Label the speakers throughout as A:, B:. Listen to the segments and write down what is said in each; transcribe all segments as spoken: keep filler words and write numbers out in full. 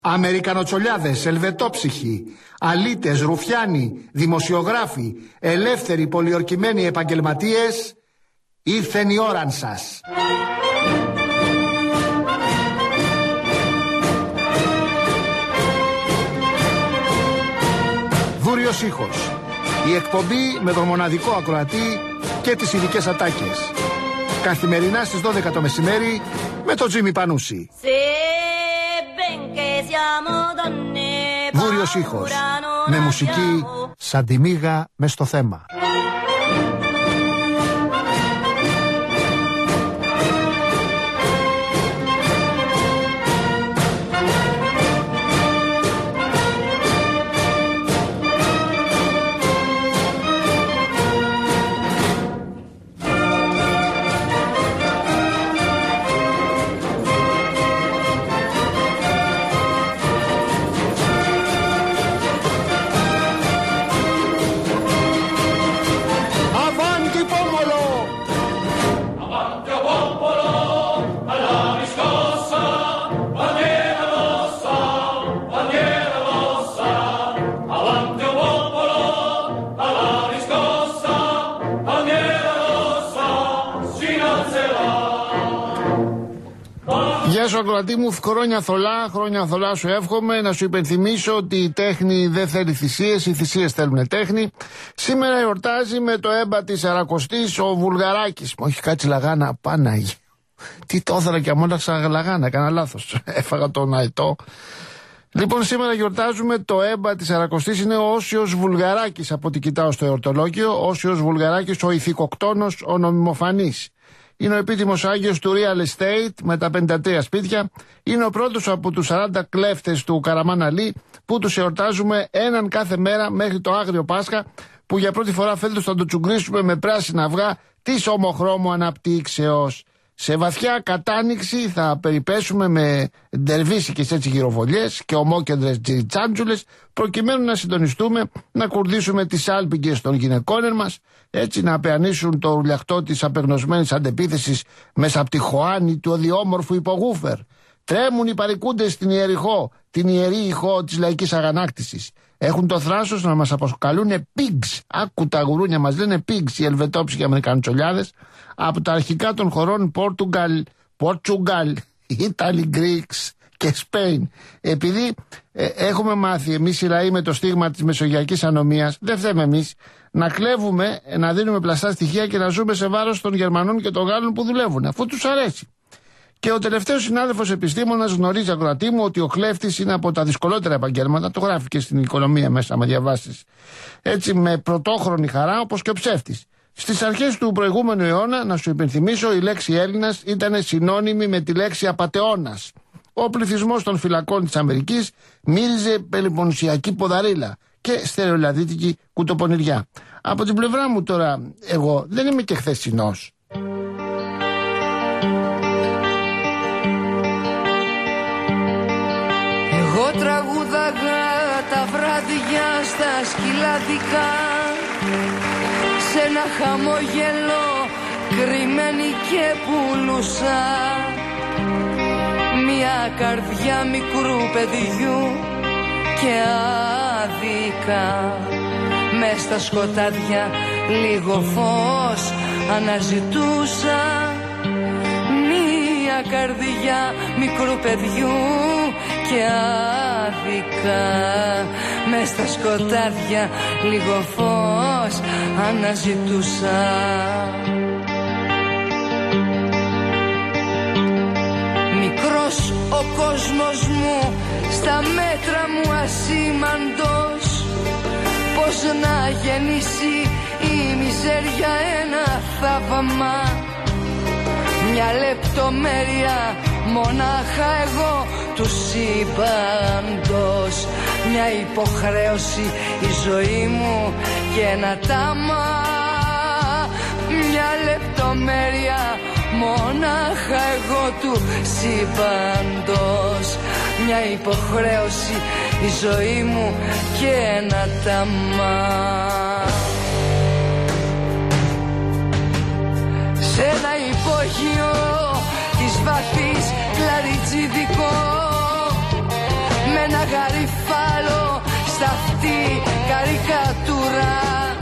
A: Αμερικανοτσολιάδες, ελβετόψυχοι, αλήτες, ρουφιάνοι, δημοσιογράφοι, ελεύθεροι πολιορκημένοι επαγγελματίες, ήρθεν η ώρα σας. Βούριος ήχος. Η εκπομπή με τον μοναδικό ακροατή και τις ειδικές ατάκες. Καθημερινά στις δώδεκα το μεσημέρι με τον Τζίμι Πανούση. Βούριος ήχος. Με μουσική σαν τη μύγα μες στο θέμα. Γεια σου ακροατή μου, χρόνια θολά, χρόνια θολά σου εύχομαι. Να σου υπενθυμίσω ότι η τέχνη δεν θέλει θυσίες, οι θυσίες θέλουν τέχνη. Σήμερα εορτάζει με το έμπα της Σαρακοστής ο Βουλγαράκης. Μου έχει κάτσει λαγάνα, Παναγί. Τι το ήθελα και αμόλαξα λαγάνα, έκανα λάθος. Έφαγα τον αετό. Λοιπόν, σήμερα γιορτάζουμε το έμπα της Σαρακοστής, είναι ο Όσιος Βουλγαράκης, από ό,τι κοιτάω στο εορτολόγιο. Όσιος Βουλγαράκης, ο ηθικοκτόνος, ο νομιμοφανής. Είναι ο επίτιμος Άγιος του real estate με τα πενήντα τρία σπίτια. Είναι ο πρώτος από τους σαράντα κλέφτες του Καραμάν Αλή που τους εορτάζουμε έναν κάθε μέρα μέχρι το Άγριο Πάσχα, που για πρώτη φορά φέτος θα το τσουγκρίσουμε με πράσινα αυγά της ομοχρώμου αναπτύξεως. Σε βαθιά κατάνοιξη θα περιπέσουμε με ντερβίσικες έτσι γυροβολιές και ομόκεντρες τζιριτσάντζουλες, προκειμένου να συντονιστούμε, να κουρδίσουμε τις άλπιγγες των γυναικών μας, έτσι να απεανίσουν το ουρλιαχτό της απεγνωσμένης αντεπίθεσης μέσα από τη χωάνη του οδιόμορφου υπογούφερ. Τρέμουν οι παρικούντες στην Ιεριχώ, την ιερή ηχό της λαϊκής αγανάκτησης. Έχουν το θράσος να μας αποκαλούν pigs. Άκου τα γουρούνια μας λένε pigs, οι ελβετόψυχοι Αμερικανοτσολιάδες, από τα αρχικά των χωρών Πόρτουγκαλ, Πορτσουγκάλ, Ιταλι, Γκρίκς και Σπέιν. Επειδή ε, έχουμε μάθει εμείς οι λαοί με το στίγμα της μεσογειακής ανομίας, δεν φταίμε εμείς, να κλέβουμε, να δίνουμε πλαστά στοιχεία και να ζούμε σε βάρος των Γερμανών και των Γάλλων που δουλεύουν, αφού τους αρέσει. Και ο τελευταίος συνάδελφος επιστήμονας γνωρίζει, ακροατή μου, ότι ο κλέφτης είναι από τα δυσκολότερα επαγγέλματα. Το γράφει και στην Οικονομία μέσα, άμα διαβάσεις. Έτσι, με πρωτόχρονη χαρά, όπως και ο ψεύτης. Στις αρχές του προηγούμενου αιώνα, να σου υπενθυμίσω, η λέξη Έλληνας ήταν συνώνυμη με τη λέξη απατεώνας. Ο πληθυσμός των φυλακών της Αμερικής μύριζε πελοποννησιακή ποδαρίλα και στερεολαδίτικη κουτοπονηριά. Από την πλευρά μου τώρα, εγώ δεν είμαι και χθεσινός.
B: Εγώ τραγούδαγα τα βράδια στα σκυλαδικά, σε ένα χαμόγελο κρυμμένη και πουλούσα μια καρδιά μικρού παιδιού και άδικα. Μες στα σκοτάδια λίγο φως αναζητούσα, μια καρδιά μικρού παιδιού και άδικα. Μες στα σκοτάδια λίγο φως αναζητούσα. Μικρός ο κόσμος μου, στα μέτρα μου ασήμαντος, πώς να γεννήσει η μιζέρια ένα θαύμα. Μια λεπτομέρεια μονάχα εγώ του σύμπαντος, μια υποχρέωση η ζωή μου και ένα τάμα. Μια λεπτομέρεια μονάχα εγώ του σύμπαντος, μια υποχρέωση η ζωή μου και ένα τάμα. Σε ένα υπόγειο της βαθύς κλαριτζιδικό, με ένα γαριφάλο στα αυτή καρικατούρα.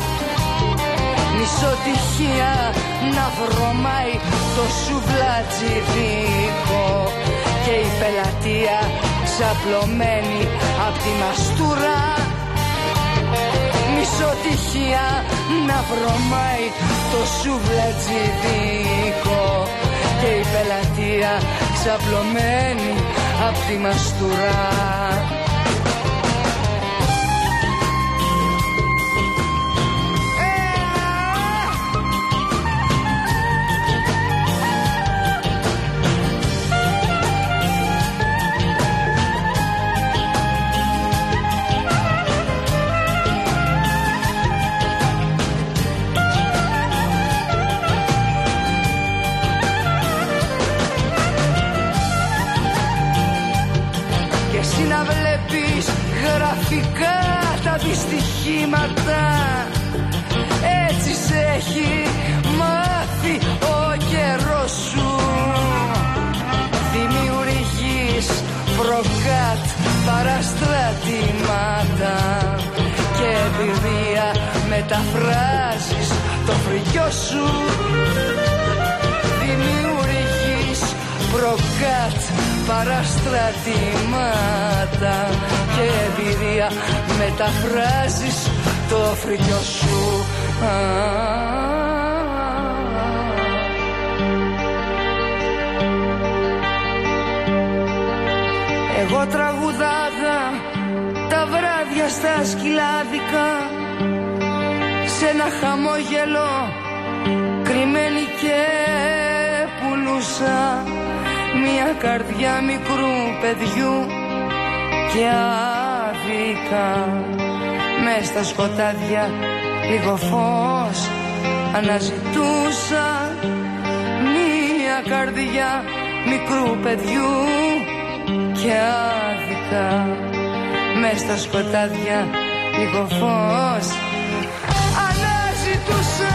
B: Μισοτυχία να βρωμάει το σουβλατζιδίκο και η πελατεία ξαπλωμένη απ' τη μαστούρα. Μισοτυχία να βρωμάει το σουβλατζιδίκο και η πελατεία ξαπλωμένη απ' τη μαστούρα. Να βλέπεις γραφικά τα δυστυχήματα, έτσι σε έχει μάθει ο καιρός σου. Δημιουργείς προκάτ παραστρατήματα και εμπειρία μεταφράζεις το φρικιό σου. Δημιουργείς προκάτ παραστρατήματα και εμπειρία μεταφράζεις το φρικιό σου. Εγώ τραγουδάγα τα βράδια στα σκυλάδικα, σε ένα χαμόγελο κρυμμένη και πουλούσα μια καρδιά μικρού παιδιού και άδικα. Μες στα σκοτάδια λίγο φως αναζητούσα, μια καρδιά μικρού παιδιού και άδικα. Μες στα σκοτάδια λίγο φως αναζητούσα.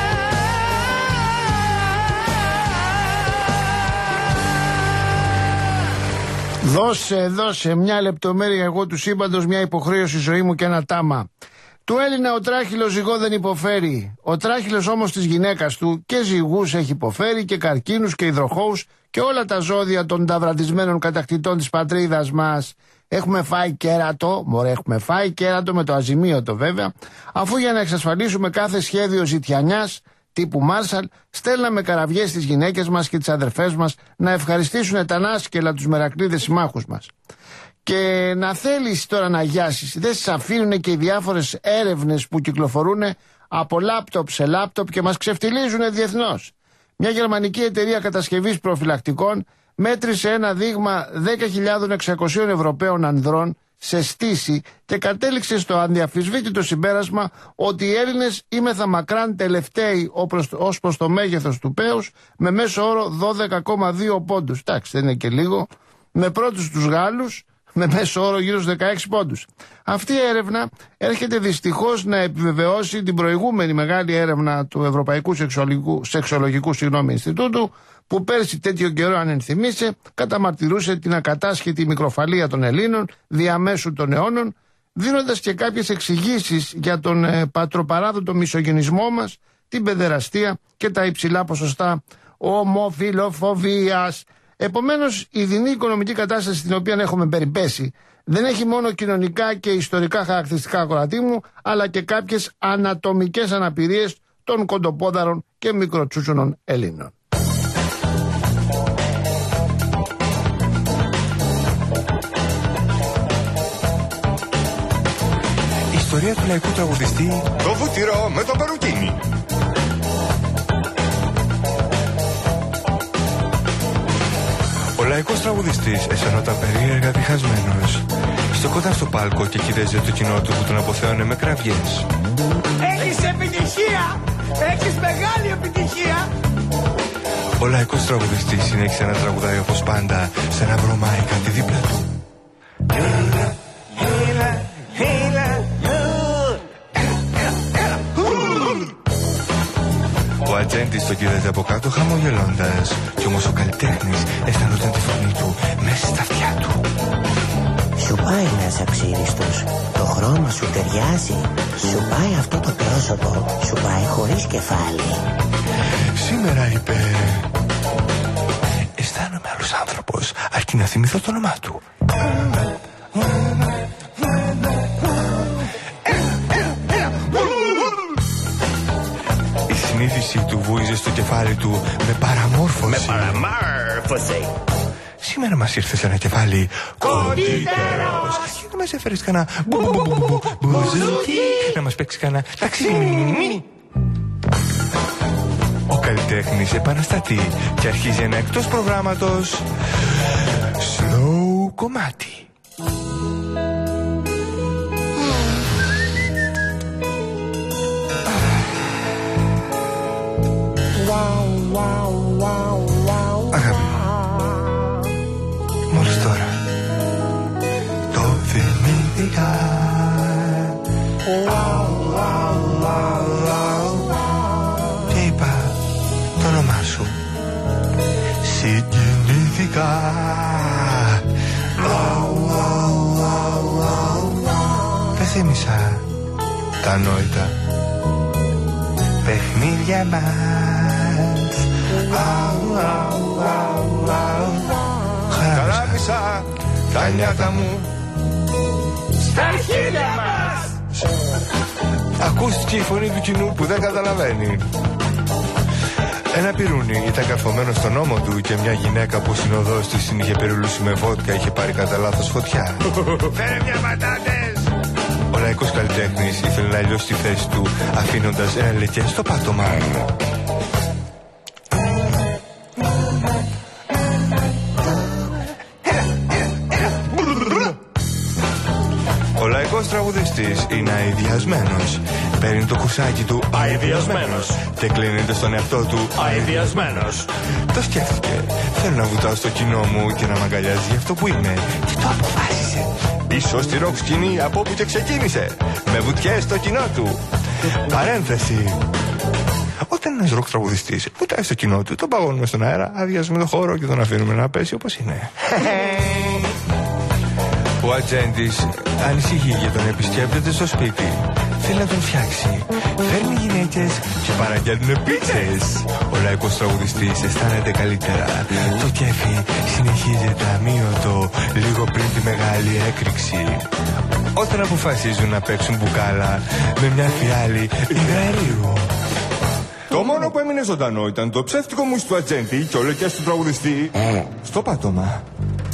A: Δώσε, δώσε μια λεπτομέρεια εγώ του σύμπαντος, μια υποχρέωση ζωή μου και ένα τάμα. Του Έλληνα ο τράχυλος ζυγό δεν υποφέρει. Ο τράχυλος όμως της γυναίκας του και ζυγούς έχει υποφέρει και καρκίνους και υδροχόους και όλα τα ζώδια των ταυρατισμένων κατακτητών της πατρίδας μας. Έχουμε φάει κέρατο, μωρέ έχουμε φάει κέρατο με το αζημίωτο βέβαια, αφού για να εξασφαλίσουμε κάθε σχέδιο ζητιανιάς τύπου Μάρσαλ, στέλναμε καραβιές στις γυναίκες μας και τις αδερφές μας να ευχαριστήσουν τανάσκελα τους μερακλείδες συμμάχους μας. Και να θέλεις τώρα να γιάσεις, δεν σας αφήνουν και οι διάφορες έρευνες που κυκλοφορούν από λάπτοπ σε λάπτοπ και μας ξεφτιλίζουν διεθνώς. Μια γερμανική εταιρεία κατασκευής προφυλακτικών μέτρησε ένα δείγμα δέκα χιλιάδες εξακόσιων Ευρωπαίων ανδρών σε στήση και κατέληξε στο αδιαμφισβήτητο συμπέρασμα ότι οι Έλληνες είμεθα μακράν τελευταίοι ως προς το μέγεθος του πέους με μέσο όρο δώδεκα κόμμα δύο πόντους. Εντάξει, δεν είναι και λίγο. Με πρώτους τους Γάλλους με μέσο όρο γύρω στους δεκαέξι πόντους. Αυτή η έρευνα έρχεται δυστυχώς να επιβεβαιώσει την προηγούμενη μεγάλη έρευνα του Ευρωπαϊκού Σεξολογικού, Σεξολογικού συγγνώμη, Ινστιτούτου, που πέρσι τέτοιο καιρό, αν ενθυμίσαι, καταμαρτυρούσε την ακατάσχετη μικροφαλία των Ελλήνων διαμέσου των αιώνων, δίνοντας και κάποιες εξηγήσεις για τον ε, πατροπαράδοτο μισογενισμό μας, την παιδεραστία και τα υψηλά ποσοστά ομοφιλοφοβίας. Επομένως, η δεινή οικονομική κατάσταση στην οποία έχουμε περιπέσει δεν έχει μόνο κοινωνικά και ιστορικά χαρακτηριστικά, κορατή μου, αλλά και κάποιες ανατομικές αναπηρίες των κοντοπόδαρων και μικροτσούτσονων Ελλήνων.
C: Ιστορία του λαϊκού τραγουδιστή
D: Το βούτυρο με το περουκίνι.
C: Ο λαϊκός τραγουδιστής αισθανόταν περίεργα διχασμένος. Στο κοντά στο πάλκο και κοίταζε το κοινό του που τον αποθέωνε με κραυγές.
E: Έχεις επιτυχία! Έχεις μεγάλη επιτυχία!
C: Ο λαϊκός τραγουδιστής συνέχισε να τραγουδάει όπως πάντα, σαν να βρωμάει κάτι δίπλα του.
E: Έλα, έλα, έλα,
C: Ο ατζέντης τον κοίταζε από κάτω χαμογελώντας, κι όμως ο καλλιτέχνης αισθανόταν τη φωνή του μέσα στα αυτιά του.
F: Σου πάει να είσαι αξίριστος. Το χρώμα σου ταιριάζει. Σου πάει αυτό το πρόσωπο. Σου πάει χωρίς κεφάλι.
C: Σήμερα είπε... Αισθάνομαι άλλος άνθρωπος, αρκεί να θυμηθώ το όνομά του. Η συνείδηση του βούιζε στο κεφάλι του με παραμόρφωση.
G: Με παραμόρφωση.
C: Σήμερα μας ήρθε σε ένα κεφάλι κοντύτερος. Και να μας έφερες κανένα μπουζούκι, να μας παίξει κανένα ταξίμι. Ο καλλιτέχνης επαναστατεί και αρχίζει ένα εκτός προγράμματος slow κομμάτι. Αγάπη, μόλις τώρα το θυμήθηκα. Και είπα το όνομά σου. Συγκινήθηκα. Δεν θύμισα τα νόητα παιχνίδια μας. Χαράμισα τα νιάτα μου
E: στα αρχίδια μας.
C: Ακούστηκε η φωνή του κοινού που δεν καταλαβαίνει. Ένα πυρούνι ήταν καρφωμένο στον ώμο του και μια γυναίκα που ο συνοδός της την είχε περιλούσει με βότκα είχε πάρει κατά λάθος φωτιά.
E: Φέρε μια πατάτες.
C: Ο λαϊκός καλλιτέχνης ήθελε να λιώσει τη θέση του αφήνοντας ένα λεκέ στο πάτωμα. Ο λαϊκός τραγουδιστής είναι αηδιασμένος. Παίρνει το κουσάκι του
G: Αηδιασμένος.
C: και κλείνεται στον εαυτό του
G: Αηδιασμένος.
C: Το σκέφτηκε. Θέλω να βουτάω στο κοινό μου και να μ' αγκαλιάζει για αυτό που είμαι. Και το αποφάσισε. Πίσω στη ροκ σκηνή από όπου και ξεκίνησε. Με βουτιές στο κοινό του. Παρένθεση. Όταν ένας ροκ τραγουδιστής βουτάει στο κοινό του, τον παγώνουμε στον αέρα, αδειάζουμε το χώρο και τον αφήνουμε να πέσει όπως είναι. Ο ατζέντης ανησυχεί για τον επισκέπτεται στο σπίτι. Θέλει να τον φτιάξει. Φέρνει γυναίκες και παραγγέλνουν πίτσες. Ο λαϊκός τραγουδιστής αισθάνεται καλύτερα. Το κέφι συνεχίζεται αμύωτο λίγο πριν τη μεγάλη έκρηξη. Όταν αποφασίζουν να παίξουν μπουκάλα με μια φιάλη υγραερίου.
D: Το μόνο που έμεινε ζωντανό ήταν το ψεύτικο μουσ του ατζέντη και ο λεκές του τραγουδιστή στο πάτωμα.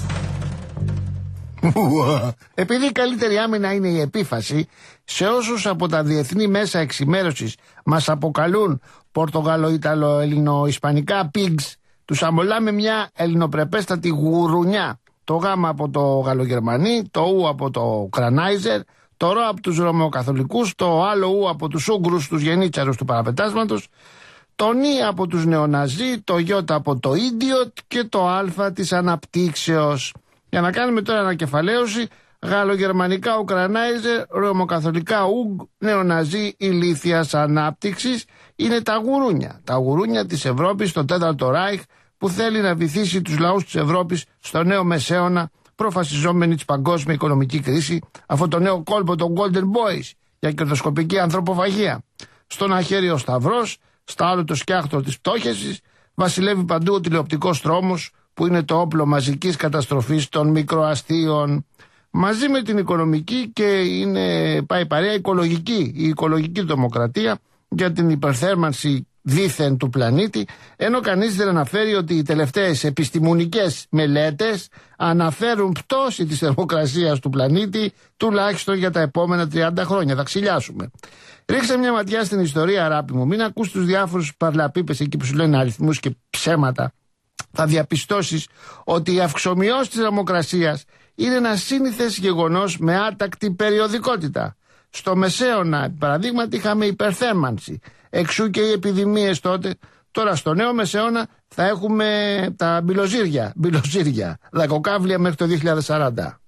A: Επειδή η καλύτερη άμυνα είναι η επίφαση, σε όσους από τα διεθνή μέσα εξημέρωσης μας αποκαλούν Πορτογαλο-Ιταλο-Ελληνο-Ισπανικά pigs, τους αμολάμε μια ελληνοπρεπέστατη γουρουνιά. Το γάμα από το Γαλλογερμανί, το ου από το Κρανάιζερ, το ρο από τους Ρωμαιοκαθολικούς, το άλλο ου από τους Ούγγρους, τους γενίτσαρους του παραπετάσματος, το νι από τους νεοναζί, το γιώτα από το Ιντιοτ και το α της αναπτύξεως. Για να κάνουμε τώρα ανακεφαλαίωση, γαλλογερμανικά Ουκρανάιζερ, ρωμοκαθολικά Ουγγ, νεοναζί ηλίθιας ανάπτυξης είναι τα γουρούνια. Τα γουρούνια της Ευρώπης στο τέταρτο Ράιχ που θέλει να βυθίσει τους λαούς της Ευρώπης στο νέο μεσαίωνα προφασιζόμενη της παγκόσμια οικονομική κρίση, αυτό το νέο κόλπο των Golden Boys για κερδοσκοπική ανθρωποφαγία. Στον αχέρι ο σταυρός, στα άλλο το σκιάχτρο της πτώχευσης, βασιλεύει παντού ο τηλεοπτικός τρόμος που είναι το όπλο μαζικής καταστροφής των μικροαστίων. Μαζί με την οικονομική και είναι πάει παρέα οικολογική, η οικολογική δημοκρατία για την υπερθέρμανση δήθεν του πλανήτη, ενώ κανείς δεν αναφέρει ότι οι τελευταίες επιστημονικές μελέτες αναφέρουν πτώση της θερμοκρασίας του πλανήτη τουλάχιστον για τα επόμενα τριάντα χρόνια. Θα ξυλιάσουμε. Ρίξε μια ματιά στην ιστορία, αγάπη μου. Μην ακούς τους διάφορους παρλαπίπες εκεί που σου λένε αριθμούς και ψέματα. Θα διαπιστώσεις ότι η αυξομοιώση της θερμοκρασίας είναι ένα σύνηθες γεγονός με άτακτη περιοδικότητα. Στο Μεσαίωνα, παραδείγματι, είχαμε υπερθέρμανση. Εξού και οι επιδημίες τότε. Τώρα στο νέο Μεσαίωνα θα έχουμε τα μπιλοζύρια, μπιλοζύρια, δακοκάβλια μέχρι το δύο χιλιάδες σαράντα.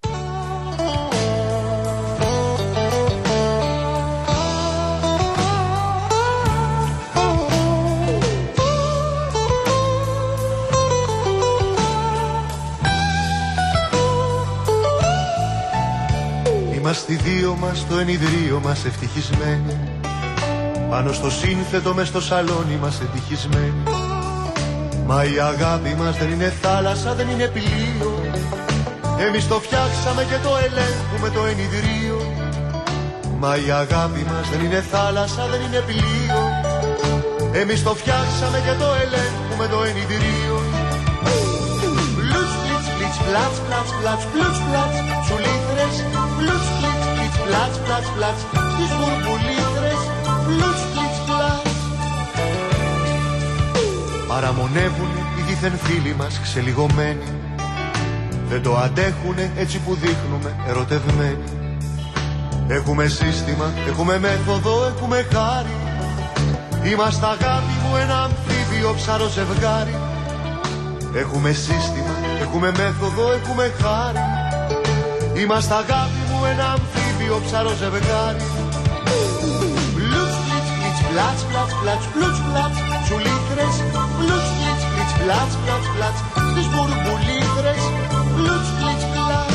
H: Είμαστε οι δύο μας, το ενιδρίο μας ευτυχισμένοι. Πάνω στο σύνθετο μες στο σαλόνι μας ευτυχισμένοι. Μα η αγάπη μας δεν είναι θάλασσα, δεν είναι πλοίο. Εμείς το φτιάξαμε και το ελέγχουμε το ενιδρίο. Μα η αγάπη μας δεν είναι θάλασσα, δεν είναι πλοίο. Εμείς το φτιάξαμε και το ελέγχουμε το ενιδρίο. Πλουτς, πλιτς, πλιτς, πλάτς, πλάτς, πλάτς, πλουτς, πλάτς, τσουλήθρες. Πλουτς, πλιτς, πλιτς, πλάτς, πλάτς, πλάτς, τις μπουρμπουλήθρες. Πλουτς, πλιτς, πλάτς. Παραμονεύουν οι δίθεν φίλοι μας ξελιγωμένοι. Δεν το αντέχουνε έτσι που δείχνουμε ερωτευμένοι. Έχουμε σύστημα, έχουμε μέθοδο, έχουμε χάρη. Είμαστε αγάπη μου ένα αμφίβιο ψαρό ζευγάρι. Έχουμε σύστημα, έχουμε μέθοδο, έχουμε χάρη. Είμαστε αγάπη μου ένα αμφίβιο ψαρό ζευγάρι. Πλουτς, πλιτς, πλιτς, πλάτς, πλάτς, πλάτς, πλουτς, πλάτς, τσουλήθρες. Πλουτς, πλιτς, πλιτς, πλάτς, πλάτς, πλάτς, τις μπουρμπουλήθρες. Πλουτς, πλιτς, πλάτς.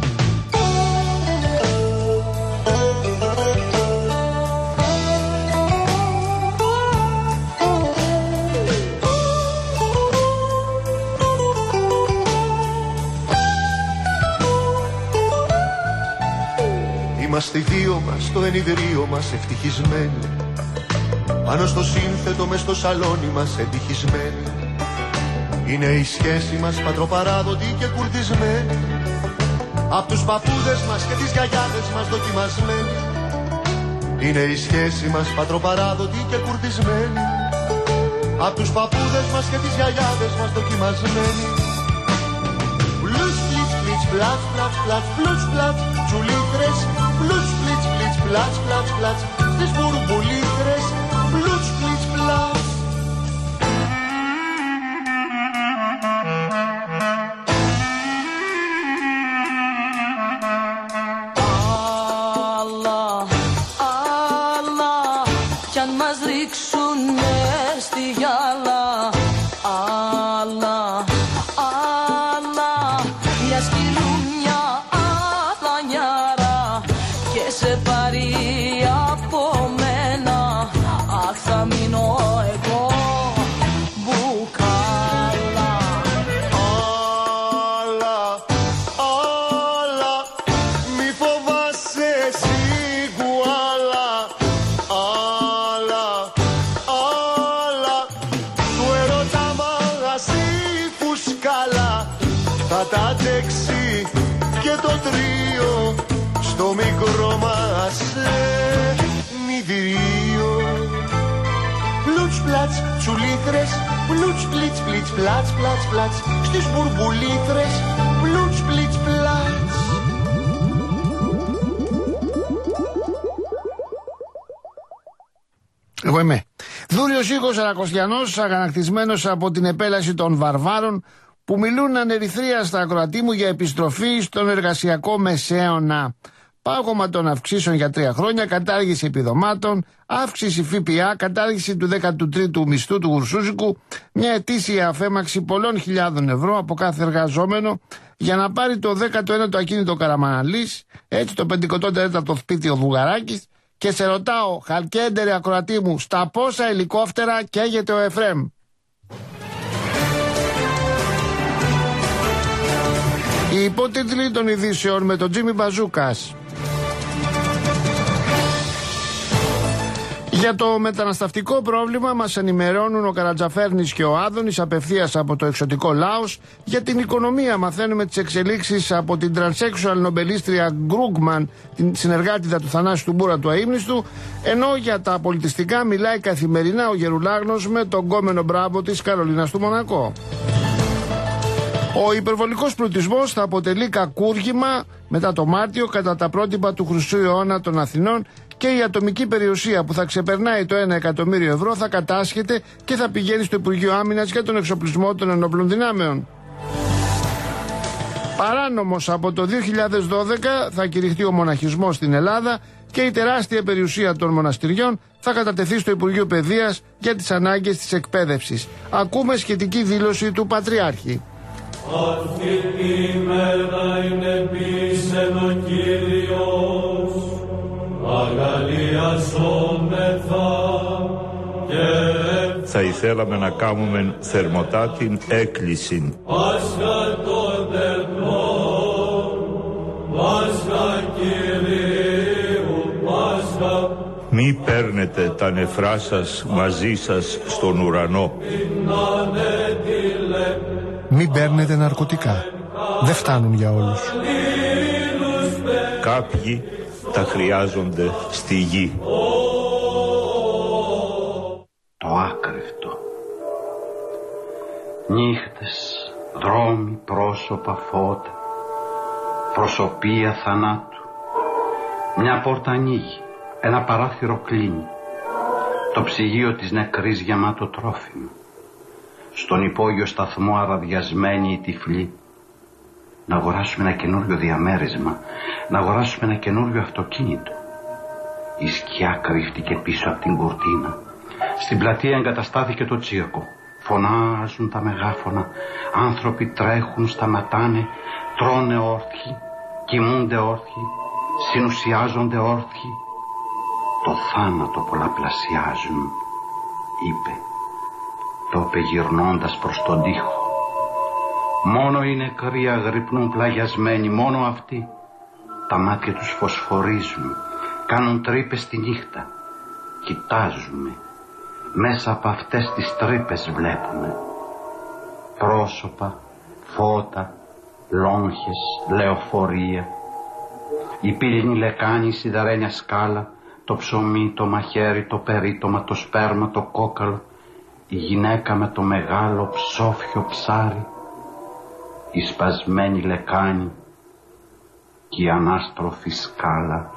H: Είμαστε οι δύο μας, το ενιδρίο μας ευτυχισμένοι. Πάνω στο σύνθετο μες στο σαλόνι μας ευτυχισμένοι. Είναι η σχέση μας πατροπαράδοτη και κουρδισμένη. Απ' τους παππούδες μας και τις γιαγιάδες μας δοκιμασμένη. Είναι η σχέση μας πατροπαράδοτη και κουρδισμένη. Απ' τους παππούδες μας και τις γιαγιάδες μας δοκιμασμένη. Πλουτς, πλιτς, πλιτς, πλάτς, πλάτς, πλάτς, πλουτς, πλάτς, τσουλήθρες. Πλουτς, πλιτς, πλιτς, πλάτς, πλάτς, πλάτς, στις μπουρμπουλήθρες. Πλουτς, πλιτς, πλάτς.
B: Allah, Allah, κι αν μας ρίξουνε στη γυάλα. Allah, Allah, μια σκυλούν μια αλανιάρα και σε πάρει από μένα. Αχ, θα μείνω εγώ μπουκάλα.
H: Αλλά, αλλά, μη φοβάσαι εσύ κουάλα. Αλλά, αλλά, του ερώτα μαγαζί φουσκάλα. Θα τα αντέξει και το τρίο στο μικρό μας ενιδρίο. Πλουτς, πλάτς, τσουλήθρες. Πλουτς, πλιτς, πλιτς, πλάτς, πλάτς, πλάτς, στις μπουρμπουλήθρες. Πλουτς, πλιτς, πλάτς.
A: Εγώ είμαι. Δούριος Ήχος Αρακοστιανός, αγανακτισμένος από την επέλαση των βαρβάρων που μιλούν ανερυθρία στα ακροατή μου για επιστροφή στον εργασιακό μεσαίωνα. Πάγωμα των αυξήσεων για τρία χρόνια, κατάργηση επιδομάτων, αύξηση ΦΠΑ, κατάργηση του δέκατου τρίτου μισθού του γουρσούζικου, μια ετήσια αφέμαξη πολλών χιλιάδων ευρώ από κάθε εργαζόμενο για να πάρει το δέκατο ένατο ακίνητο Καραμανλής, έτσι το πεντηκοστό τέταρτο σπίτι ο Βουγαράκης. Και σε ρωτάω, χαλκέντερε ακροατή μου, στα πόσα ελικόφτερα καίγεται ο Εφρέμ? Οι υπότιτλοι των ειδήσεων με τον Τζίμι Μπαζούκας. Για το μεταναστευτικό πρόβλημα μας ενημερώνουν ο Καρατζαφέρνης και ο Άδωνης απευθείας από το εξωτικό Λάος. Για την οικονομία μαθαίνουμε τις εξελίξεις από την τρανσέξουαλ νομπελίστρια Γκρούγκμαν, την συνεργάτηδα του Θανάση του Μπούρα του αείμνηστου, ενώ για τα πολιτιστικά μιλάει καθημερινά ο Γερουλάγνος με τον γκόμενο μπράβο της Καρολίνας του Μονακό. Ο υπερβολικός πλουτισμός θα αποτελεί κακούργημα μετά το Μάρτιο κατά τα πρότυπα του Χρυσού Αιώνα των Αθηνών και η ατομική περιουσία που θα ξεπερνάει το ένα εκατομμύριο ευρώ θα κατάσχεται και θα πηγαίνει στο Υπουργείο Άμυνας για τον εξοπλισμό των ενόπλων δυνάμεων. Παράνομος από το δύο χιλιάδες δώδεκα θα κηρυχθεί ο μοναχισμός στην Ελλάδα και η τεράστια περιουσία των μοναστηριών θα κατατεθεί στο Υπουργείο Παιδείας για τις ανάγκες της εκπαίδευσης. Ακούμε σχετική δήλωση του Πατριάρχη.
I: Αυτή η μέρα είναι πίσεν ο Κύριος. Θα ήθελαμε να κάνουμε θερμοτά την έκκληση.
J: Πάσχα των εθνών, Πάσχα Κυρίου, Πάσχα.
I: Μη παίρνετε τα νεφρά σας μαζί σας στον ουρανό.
A: Μην παίρνετε ναρκωτικά. Δεν φτάνουν για όλους.
I: Κάποιοι τα χρειάζονται στη γη.
K: Το άκρευτο. Νύχτες, δρόμοι, πρόσωπα, φώτα, προσωπία θανάτου. Μια πόρτα ανοίγει, ένα παράθυρο κλείνει. Το ψυγείο της νεκρής γεμάτο τρόφιμο. Στον υπόγειο σταθμό αραδιασμένοι οι τυφλοί. Να αγοράσουμε ένα καινούριο διαμέρισμα, να αγοράσουμε ένα καινούριο αυτοκίνητο. Η σκιά κρύφτηκε πίσω από την κουρτίνα. Στην πλατεία εγκαταστάθηκε το τσίρκο. Φωνάζουν τα μεγάφωνα, άνθρωποι τρέχουν, σταματάνε, τρώνε όρθιοι, κοιμούνται όρθιοι, συνουσιάζονται όρθιοι. Το θάνατο πολλαπλασιάζουν, είπε, το είπε γυρνώντας προς τον τοίχο. Μόνο οι νεκροί αγρυπνούν πλαγιασμένοι, μόνο αυτοί. Τα μάτια τους φωσφορίζουν, κάνουν τρύπες τη νύχτα. Κοιτάζουμε, μέσα από αυτές τις τρύπες βλέπουμε πρόσωπα, φώτα, λόγχες, λεωφορεία. Η πύληνη λεκάνη, η σιδερένια σκάλα, το ψωμί, το μαχαίρι, το περίτωμα, το σπέρμα, το κόκαλο, η γυναίκα με το μεγάλο ψόφιο ψάρι, η σπασμένη λεκάνη και η ανάστροφη σκάλα.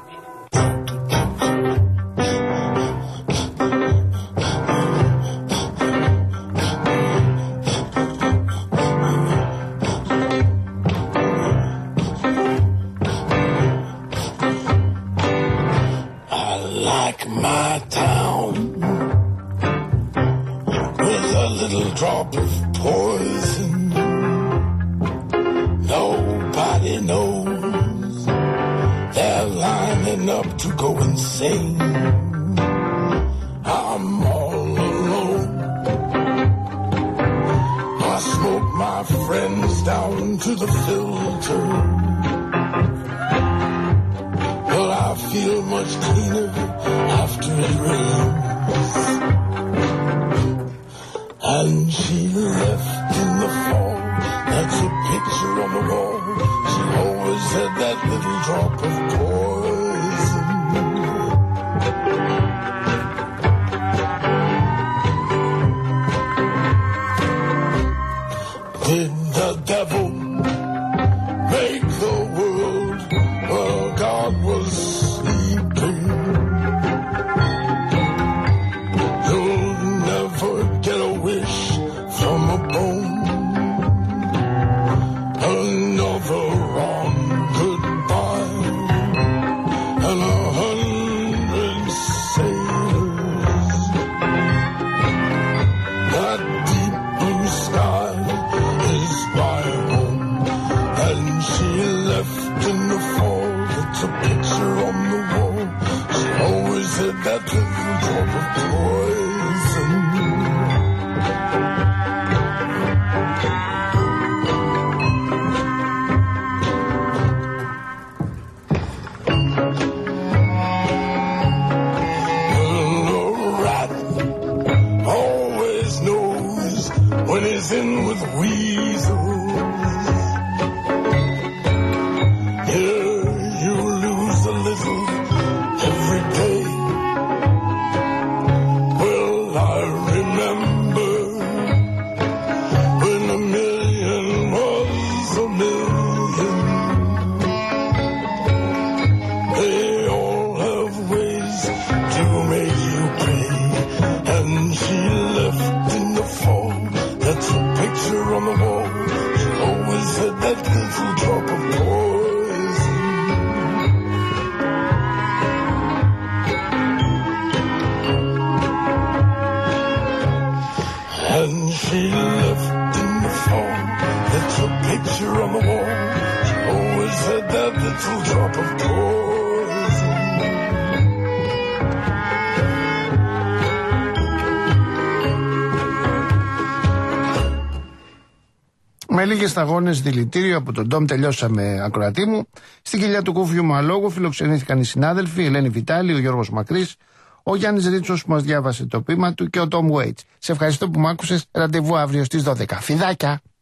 L: On the
A: Με λίγες σταγόνες δηλητήριο από τον Ντόμ τελειώσαμε, ακροατή μου. Στην κοιλιά του Κούφιου Μαλόγου φιλοξενήθηκαν οι συνάδελφοι, η Ελένη Βιτάλη, ο Γιώργος Μακρύς, ο Γιάννης Ρίτσος που μας διάβασε το ποίημα του και ο Τόμ Βέιτς. Σε ευχαριστώ που μ' άκουσες. Ραντεβού αύριο στις δώδεκα. Φιδάκια!